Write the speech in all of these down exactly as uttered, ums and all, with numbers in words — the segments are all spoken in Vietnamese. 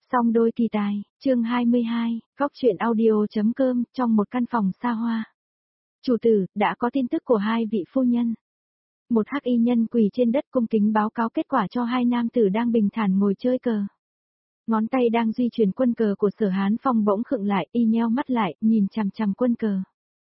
Song đôi kỳ tài, chương hai mươi hai, góc truyện audio.com, trong một căn phòng xa hoa. Chủ tử, đã có tin tức của hai vị phu nhân. Một hắc y nhân quỳ trên đất cung kính báo cáo kết quả cho hai nam tử đang bình thản ngồi chơi cờ. Ngón tay đang di chuyển quân cờ của Sở Hán Phong bỗng khựng lại, y nheo mắt lại, nhìn chằm chằm quân cờ.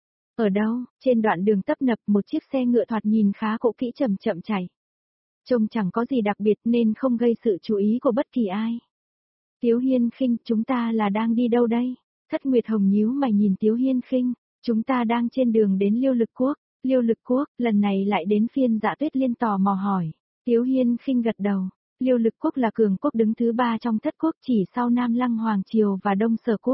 Ở đâu, trên đoạn đường tấp nập một chiếc xe ngựa thoạt nhìn khá cũ kỹ chậm chậm chạy. Trông chẳng có gì đặc biệt nên không gây sự chú ý của bất kỳ ai. Tiếu Hiên Khinh, chúng ta là đang đi đâu đây? Thất Nguyệt Hồng nhíu mày nhìn Tiếu Hiên Khinh, chúng ta đang trên đường đến Liêu Lực Quốc. Liêu Lực Quốc, lần này lại đến phiên Dạ Tuyết Liên tò mò hỏi. Tiếu Hiên Khinh gật đầu. Liêu Lực Quốc là cường quốc đứng thứ ba trong thất quốc chỉ sau Nam Lăng Hoàng Triều và Đông Sở Quốc.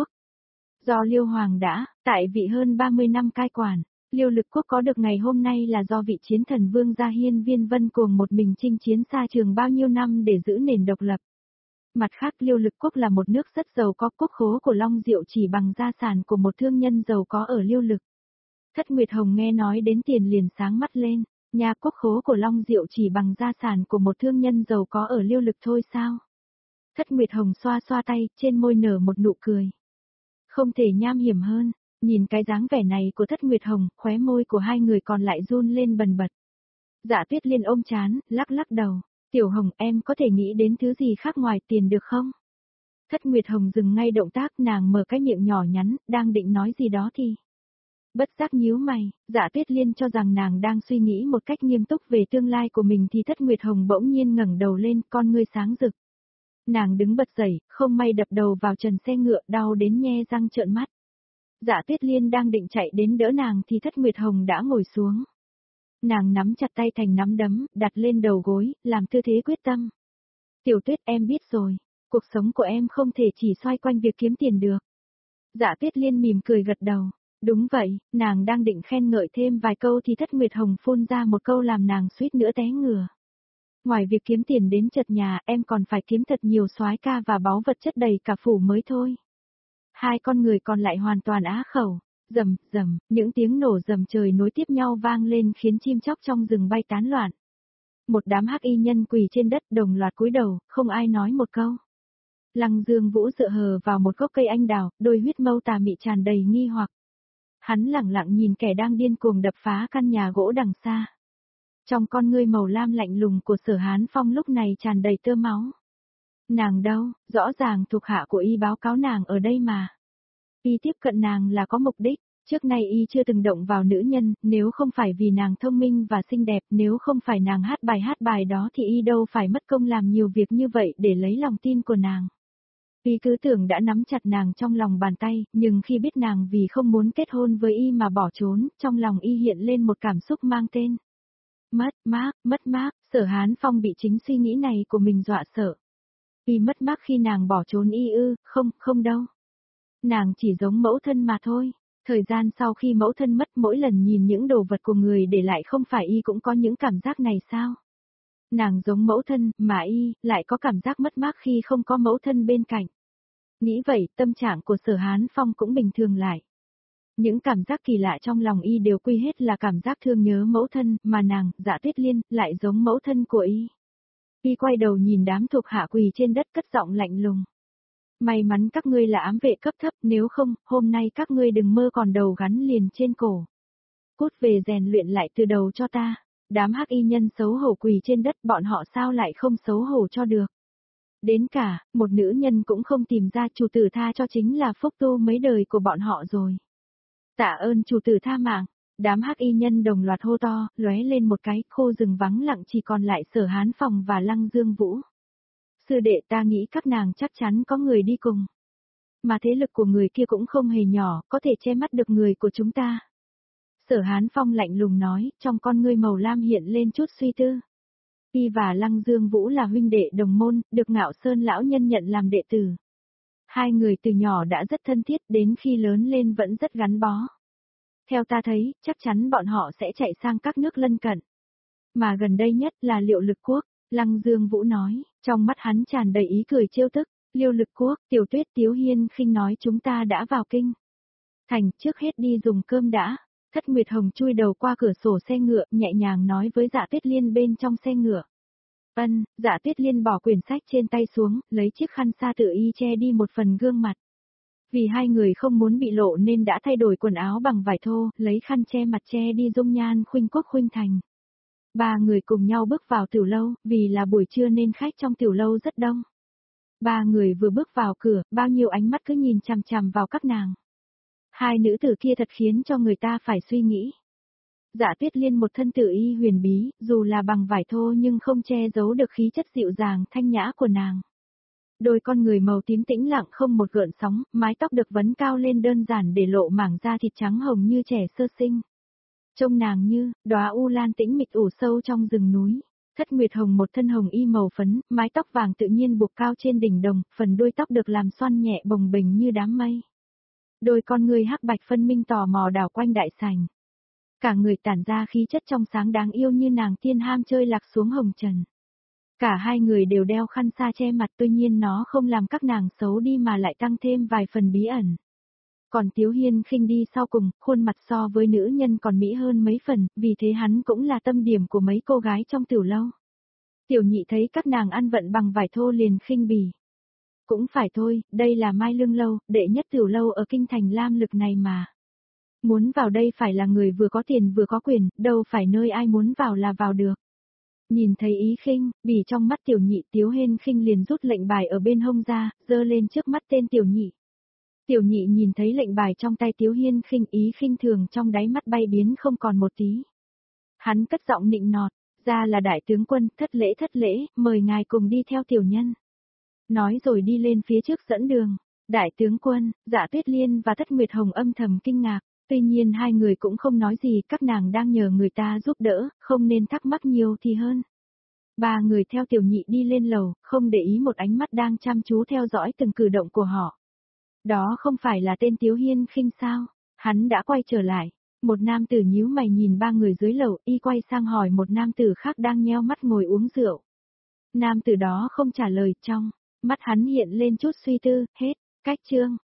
Do Liêu Hoàng đã, tại vị hơn ba mươi năm cai quản, Liêu Lực Quốc có được ngày hôm nay là do vị chiến thần vương gia Hiên Viên Vân Cuồng một mình chinh chiến xa trường bao nhiêu năm để giữ nền độc lập. Mặt khác Liêu Lực Quốc là một nước rất giàu có, quốc khố của Long Diệu chỉ bằng gia sản của một thương nhân giàu có ở Liêu Lực. Thất Nguyệt Hồng nghe nói đến tiền liền sáng mắt lên, nhà quốc khố của Long Diệu chỉ bằng gia sản của một thương nhân giàu có ở Liêu Lực thôi sao? Thất Nguyệt Hồng xoa xoa tay, trên môi nở một nụ cười. Không thể nham hiểm hơn, nhìn cái dáng vẻ này của Thất Nguyệt Hồng, khóe môi của hai người còn lại run lên bần bật. Dạ Tuyết Liên ôm chán, lắc lắc đầu. Tiểu Hồng, em có thể nghĩ đến thứ gì khác ngoài tiền được không? Thất Nguyệt Hồng dừng ngay động tác, nàng mở cái miệng nhỏ nhắn, đang định nói gì đó thì. Bất giác nhíu mày, Dạ Tuyết Liên cho rằng nàng đang suy nghĩ một cách nghiêm túc về tương lai của mình thì Thất Nguyệt Hồng bỗng nhiên ngẩng đầu lên, con ngươi sáng rực. Nàng đứng bật dậy, không may đập đầu vào trần xe ngựa, đau đến nhe răng trợn mắt. Dạ Tuyết Liên đang định chạy đến đỡ nàng thì Thất Nguyệt Hồng đã ngồi xuống. Nàng nắm chặt tay thành nắm đấm, đặt lên đầu gối, làm tư thế quyết tâm. Tiểu Tuyết, em biết rồi, cuộc sống của em không thể chỉ xoay quanh việc kiếm tiền được. Dạ Tuyết Liên mỉm cười gật đầu. Đúng vậy, nàng đang định khen ngợi thêm vài câu thì Thất Nguyệt Hồng phun ra một câu làm nàng suýt nữa té ngửa. Ngoài việc kiếm tiền đến chật nhà, em còn phải kiếm thật nhiều soái ca và báu vật chất đầy cả phủ mới thôi. Hai con người còn lại hoàn toàn á khẩu. Rầm, rầm, những tiếng nổ rầm trời nối tiếp nhau vang lên khiến chim chóc trong rừng bay tán loạn. Một đám hắc y nhân quỳ trên đất đồng loạt cúi đầu, không ai nói một câu. Lăng Dương Vũ dựa hờ vào một gốc cây anh đào, đôi huyết mâu tà mị tràn đầy nghi hoặc. Hắn lẳng lặng nhìn kẻ đang điên cuồng đập phá căn nhà gỗ đằng xa. Trong con ngươi màu lam lạnh lùng của Sở Hán Phong lúc này tràn đầy tơ máu. Nàng đâu, rõ ràng thuộc hạ của y báo cáo nàng ở đây mà. Y tiếp cận nàng là có mục đích, trước nay y chưa từng động vào nữ nhân, nếu không phải vì nàng thông minh và xinh đẹp, nếu không phải nàng hát bài hát bài đó thì y đâu phải mất công làm nhiều việc như vậy để lấy lòng tin của nàng. Y cứ tưởng đã nắm chặt nàng trong lòng bàn tay, nhưng khi biết nàng vì không muốn kết hôn với y mà bỏ trốn, trong lòng y hiện lên một cảm xúc mang tên. Mất mát, mất mát, Sở Hán Phong bị chính suy nghĩ này của mình dọa sợ. Y mất mát khi nàng bỏ trốn y ư, không, không đâu. Nàng chỉ giống mẫu thân mà thôi. Thời gian sau khi mẫu thân mất mỗi lần nhìn những đồ vật của người để lại không phải y cũng có những cảm giác này sao? Nàng giống mẫu thân, mà y, lại có cảm giác mất mát khi không có mẫu thân bên cạnh. Nghĩ vậy, tâm trạng của Sở Hán Phong cũng bình thường lại. Những cảm giác kỳ lạ trong lòng y đều quy hết là cảm giác thương nhớ mẫu thân, mà nàng, Dạ Tuyết Liên, lại giống mẫu thân của y. Y quay đầu nhìn đám thuộc hạ quỳ trên đất cất giọng lạnh lùng. May mắn các ngươi là ám vệ cấp thấp, nếu không, hôm nay các ngươi đừng mơ còn đầu gắn liền trên cổ. Cút về rèn luyện lại từ đầu cho ta. Đám hắc y nhân xấu hổ quỳ trên đất, bọn họ sao lại không xấu hổ cho được. Đến cả, một nữ nhân cũng không tìm ra chủ tử tha cho chính là phúc tu mấy đời của bọn họ rồi. Tạ ơn chủ tử tha mạng. Đám hắc y nhân đồng loạt hô to, lóe lên một cái, khô rừng vắng lặng chỉ còn lại Sở Hán Phong và Lăng Dương Vũ. Sư đệ, ta nghĩ các nàng chắc chắn có người đi cùng. Mà thế lực của người kia cũng không hề nhỏ, có thể che mắt được người của chúng ta. Sở Hán Phong lạnh lùng nói, trong con ngươi màu lam hiện lên chút suy tư. Y và Lăng Dương Vũ là huynh đệ đồng môn, được Ngạo Sơn lão nhân nhận làm đệ tử. Hai người từ nhỏ đã rất thân thiết, đến khi lớn lên vẫn rất gắn bó. Theo ta thấy, chắc chắn bọn họ sẽ chạy sang các nước lân cận. Mà gần đây nhất là Liêu Lực Quốc, Lăng Dương Vũ nói, trong mắt hắn tràn đầy ý cười trêu tức. Liêu Lực Quốc, Tiểu Tuyết, Tiếu Hiên Khinh nói chúng ta đã vào kinh. Thành, trước hết đi dùng cơm đã. Thất Nguyệt Hồng chui đầu qua cửa sổ xe ngựa, nhẹ nhàng nói với Dạ Tuyết Liên bên trong xe ngựa. Ân, Dạ Tuyết Liên bỏ quyển sách trên tay xuống, lấy chiếc khăn sa tự y che đi một phần gương mặt. Vì hai người không muốn bị lộ nên đã thay đổi quần áo bằng vải thô, lấy khăn che mặt che đi dung nhan khuynh quốc khuynh thành. Ba người cùng nhau bước vào tiểu lâu, vì là buổi trưa nên khách trong tiểu lâu rất đông. Ba người vừa bước vào cửa, bao nhiêu ánh mắt cứ nhìn chằm chằm vào các nàng. Hai nữ tử kia thật khiến cho người ta phải suy nghĩ. Dạ Tuyết Liên một thân tự y huyền bí, dù là bằng vải thô nhưng không che giấu được khí chất dịu dàng thanh nhã của nàng. Đôi con người màu tím tĩnh lặng không một gợn sóng, mái tóc được vấn cao lên đơn giản để lộ mảng da thịt trắng hồng như trẻ sơ sinh. Trông nàng như đóa u lan tĩnh mịch ủ sâu trong rừng núi. Thất Nguyệt Hồng một thân hồng y màu phấn, mái tóc vàng tự nhiên buộc cao trên đỉnh đồng, phần đuôi tóc được làm xoăn nhẹ bồng bềnh như đám mây. Đôi con người hắc bạch phân minh tò mò đảo quanh đại sảnh. Cả người tản ra khí chất trong sáng đáng yêu như nàng tiên ham chơi lạc xuống hồng trần. Cả hai người đều đeo khăn sa che mặt, tuy nhiên nó không làm các nàng xấu đi mà lại tăng thêm vài phần bí ẩn. Còn Tiếu Hiên khinh đi sau cùng, khuôn mặt so với nữ nhân còn mỹ hơn mấy phần, vì thế hắn cũng là tâm điểm của mấy cô gái trong tiểu lâu. Tiểu nhị thấy các nàng ăn vận bằng vải thô liền khinh bỉ. Cũng phải thôi, đây là Mai Lương Lâu, đệ nhất tiểu lâu ở kinh thành Lam Lực này mà. Muốn vào đây phải là người vừa có tiền vừa có quyền, đâu phải nơi ai muốn vào là vào được. Nhìn thấy ý khinh, bỉ trong mắt tiểu nhị, Tiếu Hiên khinh liền rút lệnh bài ở bên hông ra, giơ lên trước mắt tên tiểu nhị. Tiểu nhị nhìn thấy lệnh bài trong tay Tiếu Hiên khinh, ý khinh thường trong đáy mắt bay biến không còn một tí. Hắn cất giọng nịnh nọt, ra là đại tướng quân, thất lễ thất lễ, mời ngài cùng đi theo tiểu nhân. Nói rồi đi lên phía trước dẫn đường. Đại tướng quân, Dạ Tuyết Liên và Thất Nguyệt Hồng âm thầm kinh ngạc, tuy nhiên hai người cũng không nói gì, các nàng đang nhờ người ta giúp đỡ, không nên thắc mắc nhiều thì hơn. Ba người theo tiểu nhị đi lên lầu, không để ý một ánh mắt đang chăm chú theo dõi từng cử động của họ. Đó không phải là tên Tiếu Hiên khinh sao? Hắn đã quay trở lại. Một nam tử nhíu mày nhìn ba người dưới lầu, y quay sang hỏi một nam tử khác đang nheo mắt ngồi uống rượu. Nam tử đó không trả lời, trong mắt hắn hiện lên chút suy tư, hết, cách chương.